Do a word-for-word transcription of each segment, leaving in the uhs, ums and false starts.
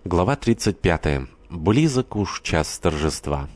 Глава тридцать пятая. Близок уж час торжества.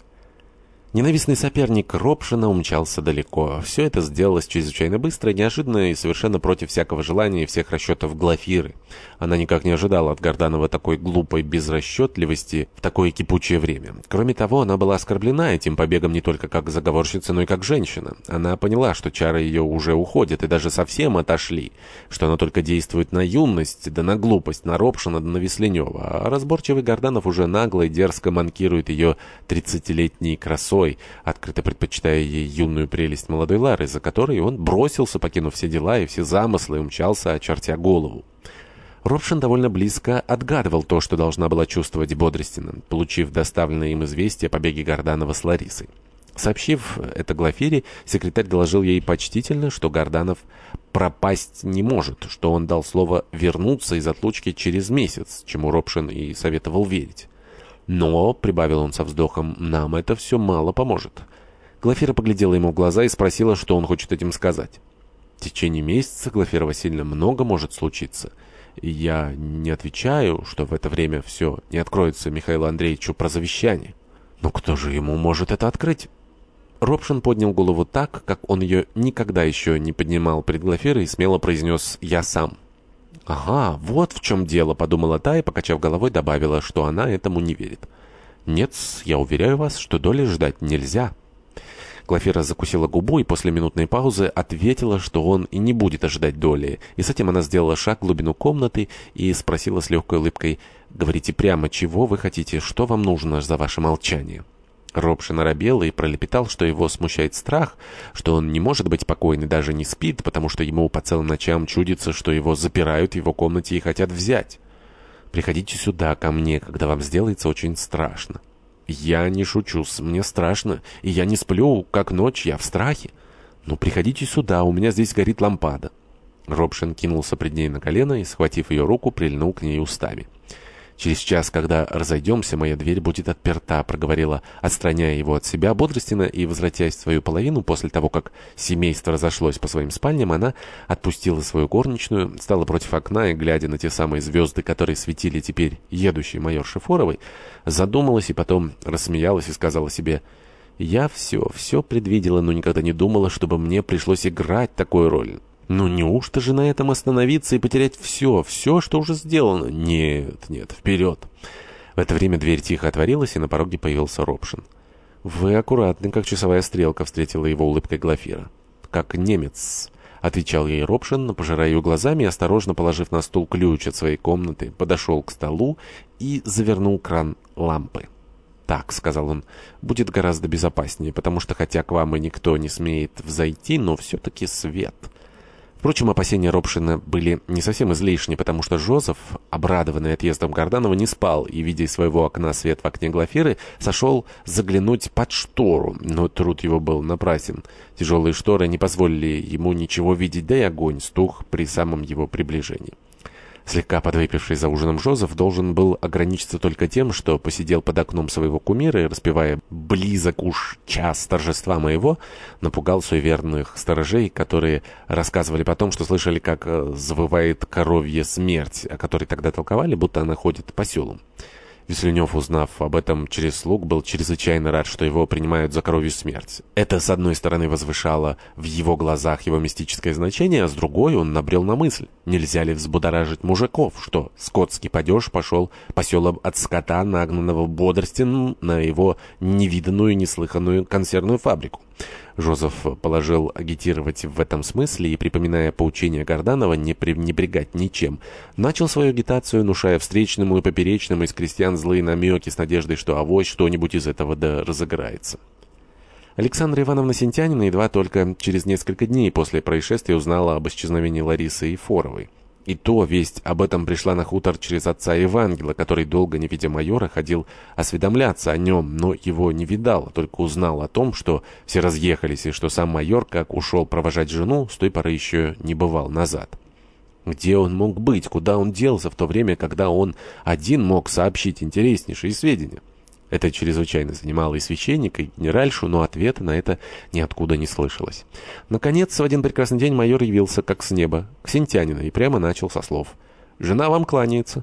Ненавистный соперник Ропшина умчался далеко. Все это сделалось чрезвычайно быстро, неожиданно и совершенно против всякого желания и всех расчетов Глафиры. Она никак не ожидала от Горданова такой глупой безрасчетливости в такое кипучее время. Кроме того, она была оскорблена этим побегом не только как заговорщица, но и как женщина. Она поняла, что чары ее уже уходят и даже совсем отошли, что она только действует на юность, да на глупость, на Ропшина, да на Весленева. А разборчивый Горданов уже нагло и дерзко манкирует ее тридцатилетней красой, открыто предпочитая ей юную прелесть молодой Лары, за которой он бросился, покинув все дела и все замыслы, и умчался, очертя голову. Ропшин довольно близко отгадывал то, что должна была чувствовать Бодрестина, получив доставленное им известие о побеге Горданова с Ларисой. Сообщив это Глафире, секретарь доложил ей почтительно, что Горданов пропасть не может, что он дал слово вернуться из отлучки через месяц, чему Ропшин и советовал верить. «Но», — прибавил он со вздохом, — «нам это все мало поможет». Глафира поглядела ему в глаза и спросила, что он хочет этим сказать. «В течение месяца, Глафира Васильевна, много может случиться. И я не отвечаю, что в это время все не откроется Михаилу Андреевичу про завещание. Но кто же ему может это открыть?» Ропшин поднял голову так, как он ее никогда еще не поднимал пред Глафирой, и смело произнес «я сам». «Ага, вот в чем дело», — подумала та и, покачав головой, добавила, что она этому не верит. «Нет, я уверяю вас, что доли ждать нельзя». Глафира закусила губу и после минутной паузы ответила, что он и не будет ожидать доли. И с этим она сделала шаг в глубину комнаты и спросила с легкой улыбкой: «Говорите прямо, чего вы хотите, что вам нужно за ваше молчание?» Ропшин оробел и пролепетал, что его смущает страх, что он не может быть покоен и даже не спит, потому что ему по целым ночам чудится, что его запирают в его комнате и хотят взять. «Приходите сюда, ко мне, когда вам сделается очень страшно». «Я не шучу, мне страшно, и я не сплю, как ночь, я в страхе». «Ну, приходите сюда, у меня здесь горит лампада». Ропшин кинулся пред ней на колено и, схватив ее руку, прильнул к ней устами. «Через час, когда разойдемся, моя дверь будет отперта», — проговорила, отстраняя его от себя Бодрестина, и, возвратясь в свою половину, после того, как семейство разошлось по своим спальням, она отпустила свою горничную, стала против окна и, глядя на те самые звезды, которые светили теперь едущей майорше Форовой, задумалась и потом рассмеялась и сказала себе: «Я все, все предвидела, но никогда не думала, чтобы мне пришлось играть такую роль». Ну неужто же на этом остановиться и потерять все, все, что уже сделано? Нет, нет, вперед. В это время дверь тихо отворилась, и на пороге появился Ропшин. «Вы аккуратны, как часовая стрелка», — встретила его улыбкой Глафира. «Как немец», — отвечал ей Ропшин, пожирая ее глазами и, осторожно положив на стул ключ от своей комнаты, подошел к столу и завернул кран лампы. «Так», — сказал он, — «будет гораздо безопаснее, потому что хотя к вам и никто не смеет взойти, но все-таки свет». Впрочем, опасения Ропшина были не совсем излишни, потому что Жозеф, обрадованный отъездом Горданова, не спал и, видя из своего окна свет в окне Глафиры, сошел заглянуть под штору, но труд его был напрасен. Тяжелые шторы не позволили ему ничего видеть, да и огонь стух при самом его приближении. Слегка подвыпивший за ужином Жозеф должен был ограничиться только тем, что посидел под окном своего кумира и, распевая «близок уж час торжества моего», напугал суеверных сторожей, которые рассказывали потом, что слышали, как завывает коровья смерть, о которой тогда толковали, будто она ходит по селу. Весленев, узнав об этом через слуг, был чрезвычайно рад, что его принимают за коровью смерть. Это, с одной стороны, возвышало в его глазах его мистическое значение, а с другой он набрел на мысль: нельзя ли взбудоражить мужиков, что скотский падеж пошел по селам от скота, нагнанного Бодрестином, на его невиданную, неслыханную консервную фабрику. Жозеф положил агитировать в этом смысле и, припоминая поучения Горданова не пренебрегать ничем, начал свою агитацию, внушая встречному и поперечному из крестьян злые намеки с надеждой, что авось что-нибудь из этого да разыграется. Александра Ивановна Сентянина едва только через несколько дней после происшествия узнала об исчезновении Ларисы и Форовой. И то весть об этом пришла на хутор через отца Евангела, который, долго не видя майора, ходил осведомляться о нем, но его не видал, только узнал о том, что все разъехались, и что сам майор, как ушел провожать жену, с той поры еще не бывал назад. Где он мог быть, куда он делся в то время, когда он один мог сообщить интереснейшие сведения? Это чрезвычайно занимало и священника, и генеральшу, но ответа на это ниоткуда не слышалось. Наконец, в один прекрасный день майор явился, как с неба, к Сентянину и прямо начал со слов: «Жена вам кланяется».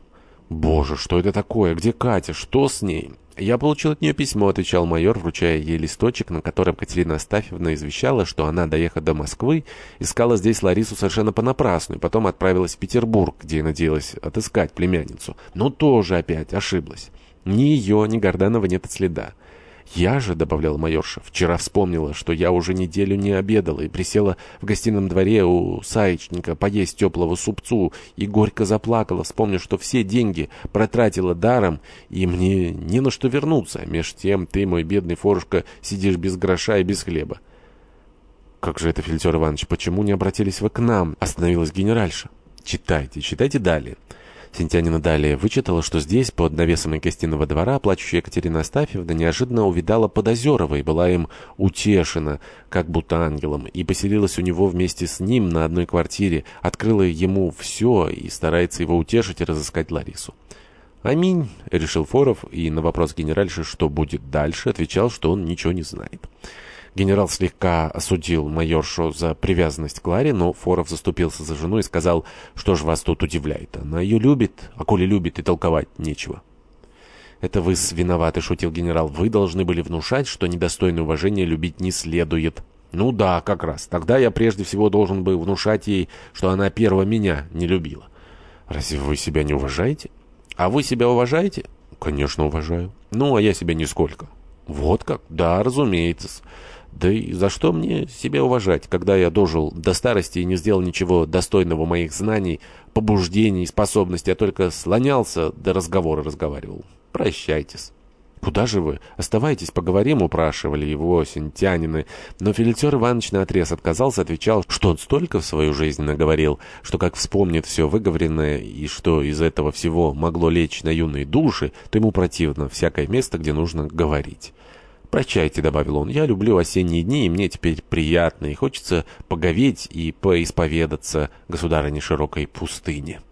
«Боже, что это такое? Где Катя? Что с ней?» «Я получил от нее письмо», — отвечал майор, вручая ей листочек, на котором Катерина Астафьевна извещала, что она, доехав до Москвы, искала здесь Ларису совершенно понапрасну, и потом отправилась в Петербург, где надеялась отыскать племянницу. Но тоже опять ошиблась. Ни ее, ни Горданова нет от следа. «Я же», — добавляла майорша, — «вчера вспомнила, что я уже неделю не обедала и присела в гостином дворе у Саечника поесть теплого супцу и горько заплакала, вспомнив, что все деньги протратила даром, и мне не на что вернуться. Меж тем ты, мой бедный Форушка, сидишь без гроша и без хлеба». «Как же это, Филитер Иванович, почему не обратились вы к нам?» — остановилась генеральша. «Читайте, читайте далее». Сентянина далее вычитала, что здесь, под навесом гостиного двора, плачущая Екатерина Астафьевна неожиданно увидала Подозерова и была им утешена, как будто ангелом, и поселилась у него вместе с ним на одной квартире, открыла ему все и старается его утешить и разыскать Ларису. «Аминь», — решил Форов, и на вопрос генеральши, что будет дальше, отвечал, что он ничего не знает. Генерал слегка осудил майоршу за привязанность к Ларе, но Форов заступился за жену и сказал, что ж вас тут удивляет. Она ее любит, а коли любит, и толковать нечего. «Это вы виноваты», — шутил генерал. «Вы должны были внушать, что недостойное уважения любить не следует». «Ну да, как раз. Тогда я прежде всего должен был внушать ей, что она перво меня не любила». «Разве вы себя не уважаете?» «А вы себя уважаете?» «Конечно, уважаю». «Ну, а я себя нисколько». «Вот как? Да, разумеется. Да и за что мне себя уважать, когда я дожил до старости и не сделал ничего достойного моих знаний, побуждений, способностей, а только слонялся, до разговора разговаривал? Прощайтесь». «Куда же вы? Оставайтесь, поговорим», — упрашивали его сентянины. Но Филитер Иванович наотрез отказался, отвечал, что он столько в свою жизнь наговорил, что как вспомнит все выговоренное и что из этого всего могло лечь на юные души, то ему противно всякое место, где нужно говорить. «Прощайте», — добавил он, — «я люблю осенние дни, и мне теперь приятно, и хочется поговеть и поисповедаться государыне широкой пустыне».